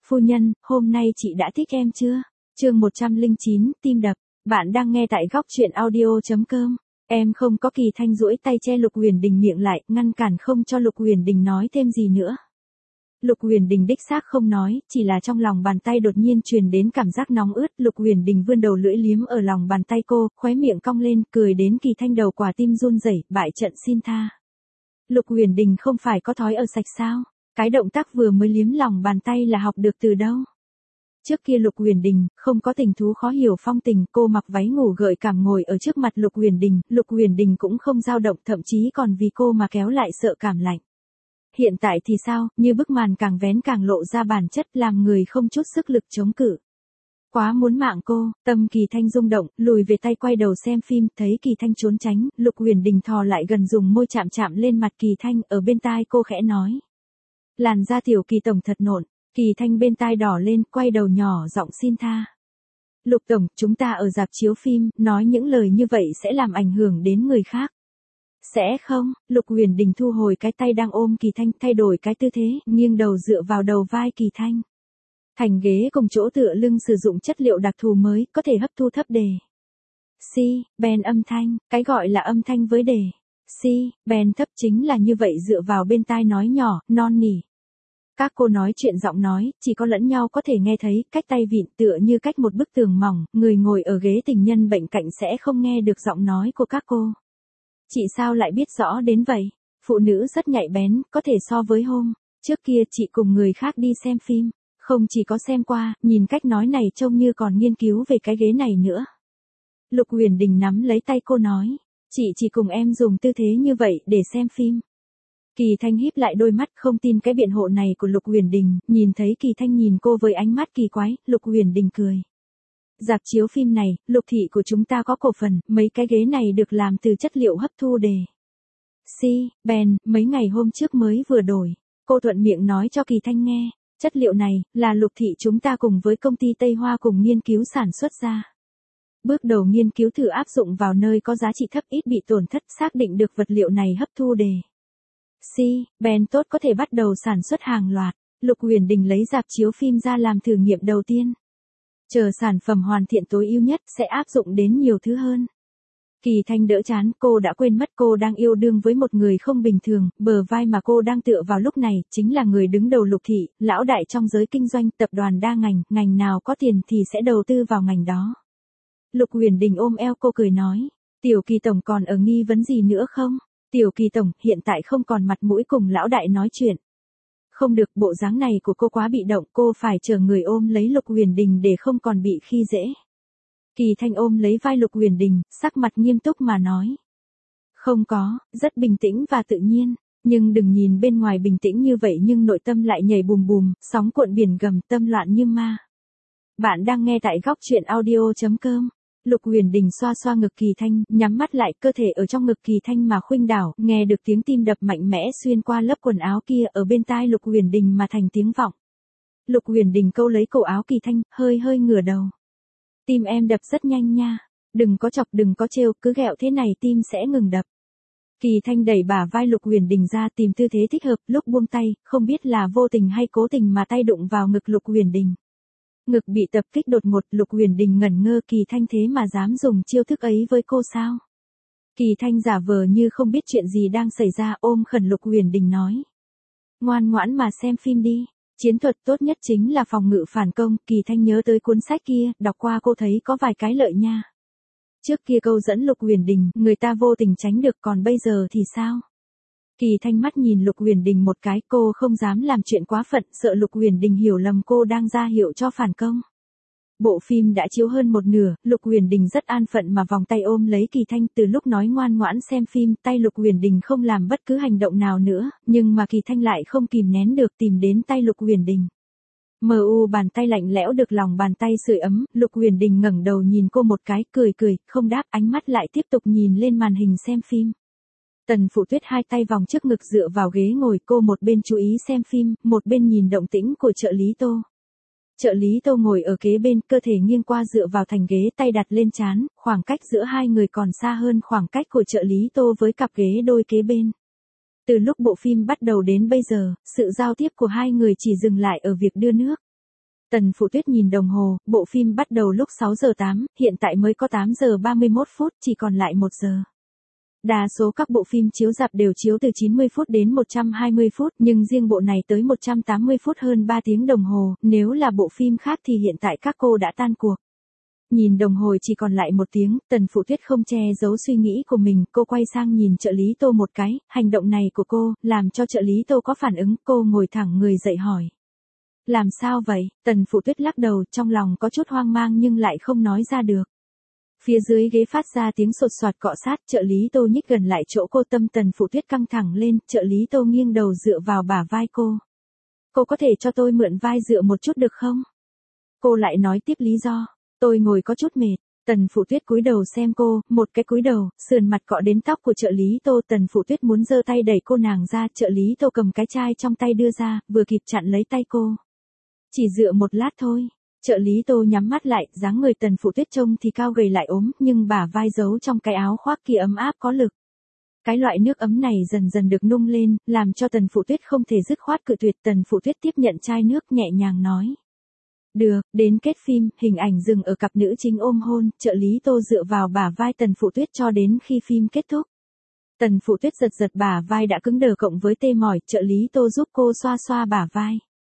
Phu nhân, hôm nay chị đã thích em chưa? Chương 109, tim đập. Bạn đang nghe tại góc truyện audio.com. Em không có. Kỳ Thanh duỗi tay che Lục Huyền Đình miệng lại, ngăn cản không cho Lục Huyền Đình nói thêm gì nữa. Lục Huyền Đình đích xác không nói, chỉ là trong lòng bàn tay đột nhiên truyền đến cảm giác nóng ướt. Lục Huyền Đình vươn đầu lưỡi liếm ở lòng bàn tay cô, khóe miệng cong lên, cười đến Kỳ Thanh đầu quả tim run rẩy, bại trận xin tha. Lục Huyền Đình không phải có thói ở sạch sao? Cái động tác vừa mới liếm lòng bàn tay là học được từ đâu? Trước kia Lục Huyền Đình không có tình thú khó hiểu phong tình, cô mặc váy ngủ gợi cảm ngồi ở trước mặt Lục Huyền Đình cũng không dao động, thậm chí còn vì cô mà kéo lại sợ cảm lạnh. Hiện tại thì sao, như bức màn càng vén càng lộ ra bản chất, làm người không chút sức lực chống cự. Quá muốn mạng cô, tâm Kỳ Thanh rung động, lùi về tay quay đầu xem phim, thấy Kỳ Thanh trốn tránh, Lục Huyền Đình thò lại gần dùng môi chạm chạm lên mặt Kỳ Thanh, ở bên tai cô khẽ nói. Làn da tiểu Kỳ tổng thật nộn. Kỳ Thanh bên tai đỏ lên, quay đầu nhỏ giọng xin tha. Lục tổng, chúng ta ở rạp chiếu phim, nói những lời như vậy sẽ làm ảnh hưởng đến người khác. Sẽ không? Lục Huyền Đình thu hồi cái tay đang ôm Kỳ Thanh, thay đổi cái tư thế, nghiêng đầu dựa vào đầu vai Kỳ Thanh. Thành ghế cùng chỗ tựa lưng sử dụng chất liệu đặc thù mới, có thể hấp thu thấp đề. Ben âm thanh, cái gọi là âm thanh với đề. Ben thấp chính là như vậy, dựa vào bên tai nói nhỏ, non nỉ. Các cô nói chuyện giọng nói, chỉ có lẫn nhau có thể nghe thấy, cách tay vịn tựa như cách một bức tường mỏng, người ngồi ở ghế tình nhân bệnh cạnh sẽ không nghe được giọng nói của các cô. Chị sao lại biết rõ đến vậy? Phụ nữ rất nhạy bén, có thể so với hôm trước kia chị cùng người khác đi xem phim, không chỉ có xem qua, nhìn cách nói này trông như còn nghiên cứu về cái ghế này nữa. Lục Huyền Đình nắm lấy tay cô nói, chị chỉ cùng em dùng tư thế như vậy để xem phim. Kỳ Thanh híp lại đôi mắt không tin cái biện hộ này của Lục Huyền Đình, nhìn thấy Kỳ Thanh nhìn cô với ánh mắt kỳ quái, Lục Huyền Đình cười. Rạp chiếu phim này, Lục thị của chúng ta có cổ phần, mấy cái ghế này được làm từ chất liệu hấp thu đề. Ben, mấy ngày hôm trước mới vừa đổi. Cô thuận miệng nói cho Kỳ Thanh nghe, chất liệu này, là Lục thị chúng ta cùng với công ty Tây Hoa cùng nghiên cứu sản xuất ra. Bước đầu nghiên cứu thử áp dụng vào nơi có giá trị thấp ít bị tổn thất, xác định được vật liệu này hấp thu đề. Ben tốt, có thể bắt đầu sản xuất hàng loạt. Lục Huyền Đình lấy rạp chiếu phim ra làm thử nghiệm đầu tiên. Chờ sản phẩm hoàn thiện tối ưu nhất, sẽ áp dụng đến nhiều thứ hơn. Kỳ Thanh đỡ chán, cô đã quên mất cô đang yêu đương với một người không bình thường, bờ vai mà cô đang tựa vào lúc này, chính là người đứng đầu Lục thị, lão đại trong giới kinh doanh, tập đoàn đa ngành, ngành nào có tiền thì sẽ đầu tư vào ngành đó. Lục Huyền Đình ôm eo cô cười nói, Tiểu Kỳ tổng còn ở nghi vấn gì nữa không? Tiểu Kỳ tổng, hiện tại không còn mặt mũi cùng lão đại nói chuyện. Không được, bộ dáng này của cô quá bị động, cô phải chờ người ôm lấy Lục Huyền Đình để không còn bị khi dễ. Kỳ Thanh ôm lấy vai Lục Huyền Đình, sắc mặt nghiêm túc mà nói. Không có, rất bình tĩnh và tự nhiên, nhưng đừng nhìn bên ngoài bình tĩnh như vậy nhưng nội tâm lại nhảy bùm bùm, sóng cuộn biển gầm, tâm loạn như ma. Bạn đang nghe tại góc truyện audio.com. Lục Huyền Đình xoa xoa ngực Kỳ Thanh, nhắm mắt lại, cơ thể ở trong ngực Kỳ Thanh mà khuếch đảo, nghe được tiếng tim đập mạnh mẽ xuyên qua lớp quần áo kia ở bên tai Lục Huyền Đình mà thành tiếng vọng. Lục Huyền Đình câu lấy cổ áo Kỳ Thanh, hơi ngửa đầu. Tim em đập rất nhanh nha, đừng có chọc đừng có trêu, cứ ghẹo thế này tim sẽ ngừng đập. Kỳ Thanh đẩy bả vai Lục Huyền Đình ra tìm tư thế thích hợp, lúc buông tay, không biết là vô tình hay cố tình mà tay đụng vào ngực Lục Huyền Đình. Ngực bị tập kích đột ngột, Lục Huyền Đình ngẩn ngơ, Kỳ Thanh thế mà dám dùng chiêu thức ấy với cô sao? Kỳ Thanh giả vờ như không biết chuyện gì đang xảy ra, ôm khẩn Lục Huyền Đình nói. Ngoan ngoãn mà xem phim đi, chiến thuật tốt nhất chính là phòng ngự phản công. Kỳ Thanh nhớ tới cuốn sách kia, đọc qua cô thấy có vài cái lợi nha. Trước kia câu dẫn Lục Huyền Đình, người ta vô tình tránh được, còn bây giờ thì sao? Kỳ Thanh mắt nhìn Lục Huyền Đình một cái, cô không dám làm chuyện quá phận, sợ Lục Huyền Đình hiểu lầm cô đang ra hiệu cho phản công. Bộ phim đã chiếu hơn một nửa, Lục Huyền Đình rất an phận mà vòng tay ôm lấy Kỳ Thanh, từ lúc nói ngoan ngoãn xem phim, tay Lục Huyền Đình không làm bất cứ hành động nào nữa, nhưng mà Kỳ Thanh lại không kìm nén được tìm đến tay Lục Huyền Đình. Bàn tay lạnh lẽo được lòng bàn tay sưởi ấm, Lục Huyền Đình ngẩng đầu nhìn cô một cái, cười, không đáp, ánh mắt lại tiếp tục nhìn lên màn hình xem phim. Tần Phụ Tuyết hai tay vòng trước ngực dựa vào ghế ngồi, cô một bên chú ý xem phim, một bên nhìn động tĩnh của trợ lý Tô. Trợ lý Tô ngồi ở kế bên, cơ thể nghiêng qua dựa vào thành ghế, tay đặt lên trán, khoảng cách giữa hai người còn xa hơn khoảng cách của trợ lý Tô với cặp ghế đôi kế bên. Từ lúc bộ phim bắt đầu đến bây giờ, sự giao tiếp của hai người chỉ dừng lại ở việc đưa nước. Tần Phụ Tuyết nhìn đồng hồ, bộ phim bắt đầu lúc 6 giờ 8, hiện tại mới có 8 giờ 31 phút, chỉ còn lại 1 giờ. Đa số các bộ phim chiếu rạp đều chiếu từ 90 phút đến 120 phút, nhưng riêng bộ này tới 180 phút, hơn 3 tiếng đồng hồ, nếu là bộ phim khác thì hiện tại các cô đã tan cuộc. Nhìn đồng hồ chỉ còn lại 1 tiếng, Tần Phụ Tuyết không che giấu suy nghĩ của mình, cô quay sang nhìn trợ lý Tô một cái, hành động này của cô, làm cho trợ lý Tô có phản ứng, cô ngồi thẳng người dậy hỏi. Làm sao vậy? Tần Phụ Tuyết lắc đầu, trong lòng có chút hoang mang nhưng lại không nói ra được. Phía dưới ghế phát ra tiếng sột soạt cọ sát, trợ lý Tô nhích gần lại chỗ cô, tâm Tần Phụ Tuyết căng thẳng lên, trợ lý Tô nghiêng đầu dựa vào bả vai cô. Cô có thể cho tôi mượn vai dựa một chút được không? Cô lại nói tiếp lý do. Tôi ngồi có chút mệt. Tần Phụ Tuyết cúi đầu xem cô, một cái cúi đầu, sườn mặt cọ đến tóc của trợ lý Tô. Tần Phụ Tuyết muốn giơ tay đẩy cô nàng ra, trợ lý Tô cầm cái chai trong tay đưa ra, vừa kịp chặn lấy tay cô. Chỉ dựa một lát thôi. Trợ lý Tô nhắm mắt lại, dáng người Tần Phụ Tuyết trông thì cao gầy lại ốm, nhưng bả vai giấu trong cái áo khoác kia ấm áp có lực. Cái loại nước ấm này dần dần được nung lên, làm cho Tần Phụ Tuyết không thể dứt khoát cự tuyệt. Tần Phụ Tuyết tiếp nhận chai nước, nhẹ nhàng nói. Được, đến kết phim, hình ảnh dừng ở cặp nữ chính ôm hôn, trợ lý Tô dựa vào bả vai Tần Phụ Tuyết cho đến khi phim kết thúc. Tần Phụ Tuyết giật giật bả vai đã cứng đờ cộng với tê mỏi, trợ lý Tô giúp cô xoa xoa bả vai.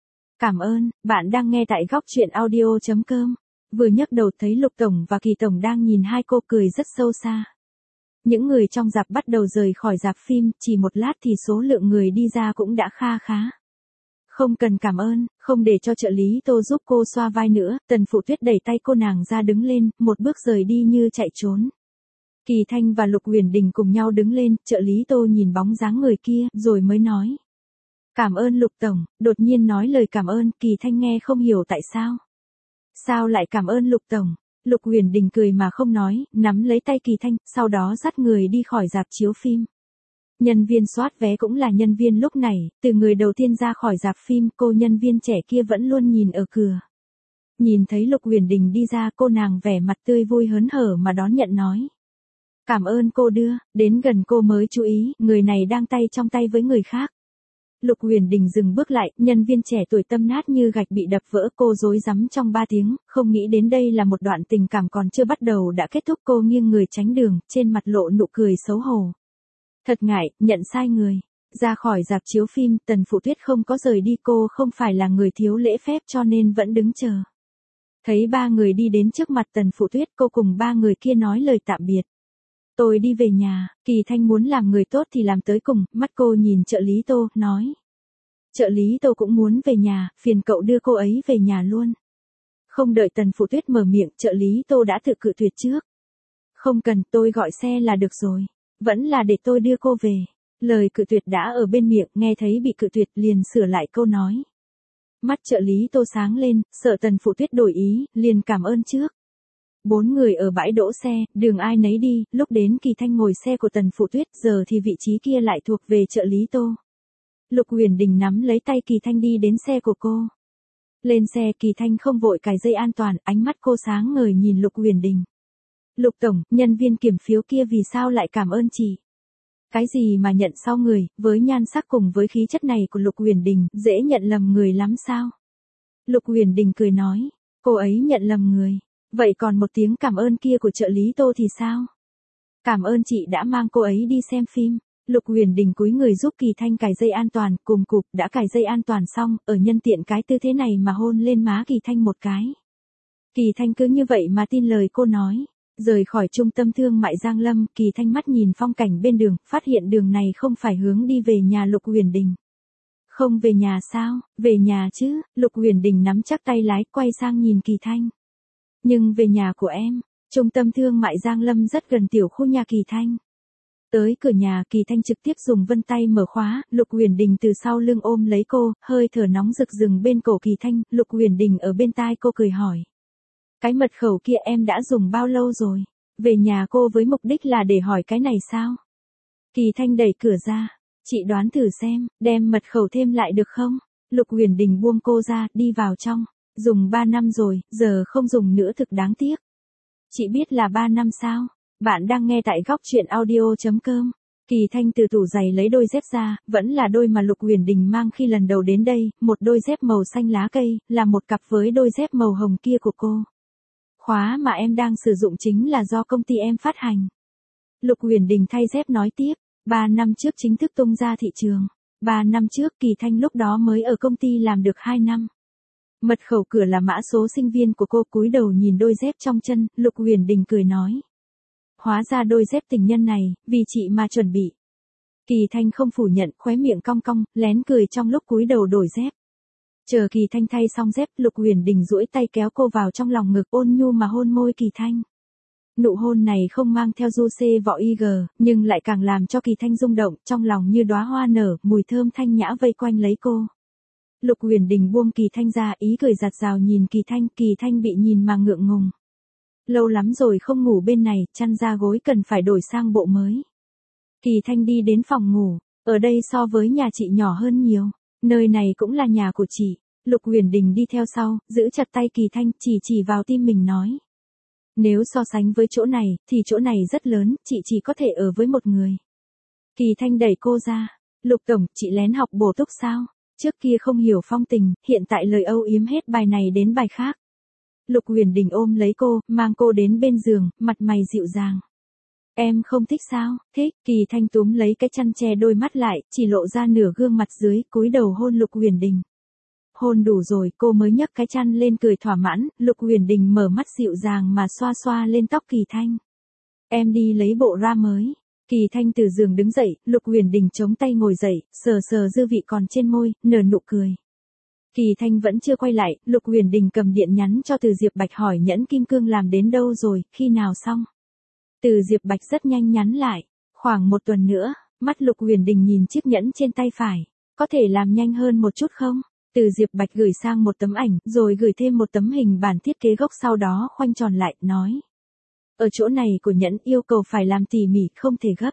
Cảm ơn, bạn đang nghe tại góc truyện audio.com. Vừa nhấc đầu thấy Lục Tổng và Kỳ Tổng đang nhìn hai cô cười rất sâu xa. Những người trong rạp bắt đầu rời khỏi rạp phim, chỉ một lát thì số lượng người đi ra cũng đã kha khá. Không cần cảm ơn, không để cho trợ lý Tô giúp cô xoa vai nữa, Tần Phụ Tuyết đẩy tay cô nàng ra đứng lên, một bước rời đi như chạy trốn. Kỳ Thanh và Lục Huyền Đình cùng nhau đứng lên, trợ lý Tô nhìn bóng dáng người kia, rồi mới nói. Cảm ơn Lục Tổng, đột nhiên nói lời cảm ơn, Kỳ Thanh nghe không hiểu tại sao. Sao lại cảm ơn Lục Tổng? Lục Huyền Đình cười mà không nói, nắm lấy tay Kỳ Thanh, sau đó dắt người đi khỏi rạp chiếu phim. Nhân viên soát vé cũng là nhân viên lúc này, từ người đầu tiên ra khỏi rạp phim, cô nhân viên trẻ kia vẫn luôn nhìn ở cửa. Nhìn thấy Lục Huyền Đình đi ra, cô nàng vẻ mặt tươi vui hớn hở mà đón nhận nói. Cảm ơn cô đưa, đến gần cô mới chú ý, người này đang tay trong tay với người khác. Lục Huyền Đình dừng bước lại, nhân viên trẻ tuổi tâm nát như gạch bị đập vỡ, cô rối rắm trong 3 tiếng, không nghĩ đến đây là một đoạn tình cảm còn chưa bắt đầu đã kết thúc. Cô nghiêng người tránh đường, trên mặt lộ nụ cười xấu hổ. Thật ngại, nhận sai người. Ra khỏi rạp chiếu phim, Tần Phụ Tuyết không có rời đi, cô không phải là người thiếu lễ phép cho nên vẫn đứng chờ. Thấy 3 người đi đến trước mặt Tần Phụ Tuyết, cô cùng 3 người kia nói lời tạm biệt. Tôi đi về nhà, Kỳ Thanh muốn làm người tốt thì làm tới cùng, mắt cô nhìn trợ lý Tô, nói. Trợ lý Tô cũng muốn về nhà, phiền cậu đưa cô ấy về nhà luôn. Không đợi Tần Phụ Tuyết mở miệng, trợ lý Tô đã tự cự tuyệt trước. Không cần, tôi gọi xe là được rồi. Vẫn là để tôi đưa cô về. Lời cự tuyệt đã ở bên miệng, nghe thấy bị cự tuyệt liền sửa lại câu nói. Mắt trợ lý Tô sáng lên, sợ Tần Phụ Tuyết đổi ý, liền cảm ơn trước. 4 người ở bãi đỗ xe, đường ai nấy đi, lúc đến Kỳ Thanh ngồi xe của Tần Phụ Tuyết, giờ thì vị trí kia lại thuộc về trợ lý Tô. Lục Huyền Đình nắm lấy tay Kỳ Thanh đi đến xe của cô. Lên xe, Kỳ Thanh không vội cài dây an toàn, ánh mắt cô sáng ngời nhìn Lục Huyền Đình. Lục Tổng, nhân viên kiểm phiếu kia vì sao lại cảm ơn chị? Cái gì mà nhận sau người, với nhan sắc cùng với khí chất này của Lục Huyền Đình, dễ nhận lầm người lắm sao? Lục Huyền Đình cười nói, cô ấy nhận lầm người. Vậy còn một tiếng cảm ơn kia của trợ lý Tô thì sao? Cảm ơn chị đã mang cô ấy đi xem phim. Lục Huyền Đình cúi người giúp Kỳ Thanh cài dây an toàn, cùng cụp đã cài dây an toàn xong, ở nhân tiện cái tư thế này mà hôn lên má Kỳ Thanh một cái. Kỳ Thanh cứ như vậy mà tin lời cô nói. Rời khỏi trung tâm thương mại Giang Lâm, Kỳ Thanh mắt nhìn phong cảnh bên đường, phát hiện đường này không phải hướng đi về nhà Lục Huyền Đình. Không về nhà sao? Về nhà chứ, Lục Huyền Đình nắm chắc tay lái, quay sang nhìn Kỳ Thanh. Nhưng về nhà của em, trung tâm thương mại Giang Lâm rất gần tiểu khu nhà Kỳ Thanh. Tới cửa nhà, Kỳ Thanh trực tiếp dùng vân tay mở khóa, Lục Huyền Đình từ sau lưng ôm lấy cô, hơi thở nóng rực rừng bên cổ Kỳ Thanh, Lục Huyền Đình ở bên tai cô cười hỏi. Cái mật khẩu kia em đã dùng bao lâu rồi? Về nhà cô với mục đích là để hỏi cái này sao? Kỳ Thanh đẩy cửa ra. Chị đoán thử xem, đem mật khẩu thêm lại được không? Lục Huyền Đình buông cô ra, đi vào trong. Dùng 3 năm rồi, giờ không dùng nữa thực đáng tiếc. Chị biết là 3 năm sao? Bạn đang nghe tại góc truyện audio.com. Kỳ Thanh từ tủ giày lấy đôi dép ra, vẫn là đôi mà Lục Uyển Đình mang khi lần đầu đến đây, một đôi dép màu xanh lá cây, là một cặp với đôi dép màu hồng kia của cô. Khóa mà em đang sử dụng chính là do công ty em phát hành. Lục Uyển Đình thay dép nói tiếp, 3 năm trước chính thức tung ra thị trường. 3 năm trước Kỳ Thanh lúc đó mới ở công ty làm được 2 năm. Mật khẩu cửa là mã số sinh viên của cô, cúi đầu nhìn đôi dép trong chân, Lục Uyển Đình cười nói. Hóa ra đôi dép tình nhân này, vì chị mà chuẩn bị. Kỳ Thanh không phủ nhận, khóe miệng cong cong, lén cười trong lúc cúi đầu đổi dép. Chờ Kỳ Thanh thay xong dép, Lục Uyển Đình duỗi tay kéo cô vào trong lòng ngực, ôn nhu mà hôn môi Kỳ Thanh. Nụ hôn này không mang theo du xê vọ IG, nhưng lại càng làm cho Kỳ Thanh rung động, trong lòng như đóa hoa nở, mùi thơm thanh nhã vây quanh lấy cô. Lục Uyển Đình buông Kỳ Thanh ra, ý cười giặt rào nhìn Kỳ Thanh bị nhìn mà ngượng ngùng. Lâu lắm rồi không ngủ bên này, chăn ra gối cần phải đổi sang bộ mới. Kỳ Thanh đi đến phòng ngủ, ở đây so với nhà chị nhỏ hơn nhiều, nơi này cũng là nhà của chị. Lục Uyển Đình đi theo sau, giữ chặt tay Kỳ Thanh, chỉ vào tim mình nói. Nếu so sánh với chỗ này, thì chỗ này rất lớn, chị chỉ có thể ở với một người. Kỳ Thanh đẩy cô ra. Lục tổng, chị lén học bổ túc sao? Trước kia không hiểu phong tình, hiện tại lời âu yếm hết bài này đến bài khác. Lục Uyển Đình ôm lấy cô, mang cô đến bên giường, mặt mày dịu dàng. Em không thích sao? Thích. Kỳ Thanh túm lấy cái chăn che đôi mắt lại, chỉ lộ ra nửa gương mặt dưới, cúi đầu hôn Lục Uyển Đình. Hôn đủ rồi, cô mới nhấc cái chăn lên cười thỏa mãn, Lục Uyển Đình mở mắt dịu dàng mà xoa xoa lên tóc Kỳ Thanh. Em đi lấy bộ ra mới. Kỳ Thanh từ giường đứng dậy, Lục Uyển Đình chống tay ngồi dậy, sờ dư vị còn trên môi, nở nụ cười. Kỳ Thanh vẫn chưa quay lại, Lục Uyển Đình cầm điện nhắn cho Từ Diệp Bạch hỏi nhẫn kim cương làm đến đâu rồi, khi nào xong. Từ Diệp Bạch rất nhanh nhắn lại, khoảng 1 tuần nữa. Mắt Lục Uyển Đình nhìn chiếc nhẫn trên tay phải, có thể làm nhanh hơn một chút không? Từ Diệp Bạch gửi sang một tấm ảnh, rồi gửi thêm một tấm hình bản thiết kế gốc, sau đó khoanh tròn lại, nói. Ở chỗ này của nhẫn yêu cầu phải làm tỉ mỉ, không thể gấp.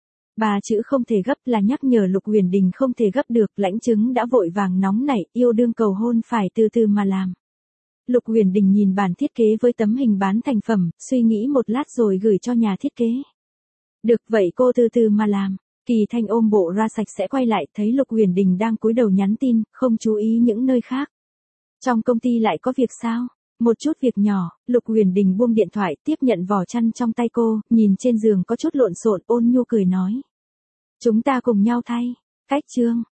3 chữ không thể gấp là nhắc nhở Lục Uyển Đình không thể gấp được, lãnh chứng đã vội vàng nóng nảy, yêu đương cầu hôn phải từ từ mà làm. Lục Uyển Đình nhìn bản thiết kế với tấm hình bán thành phẩm, suy nghĩ một lát rồi gửi cho nhà thiết kế. Được vậy cô từ từ mà làm. Kỳ Thanh ôm bộ ra sạch sẽ quay lại, thấy Lục Uyển Đình đang cúi đầu nhắn tin, không chú ý những nơi khác. Trong công ty lại có việc sao? Một chút việc nhỏ. Lục Uyển Đình buông điện thoại, tiếp nhận vỏ chăn trong tay cô, nhìn trên giường có chút lộn xộn, ôn nhu cười nói. Chúng ta cùng nhau thay. Cách chương.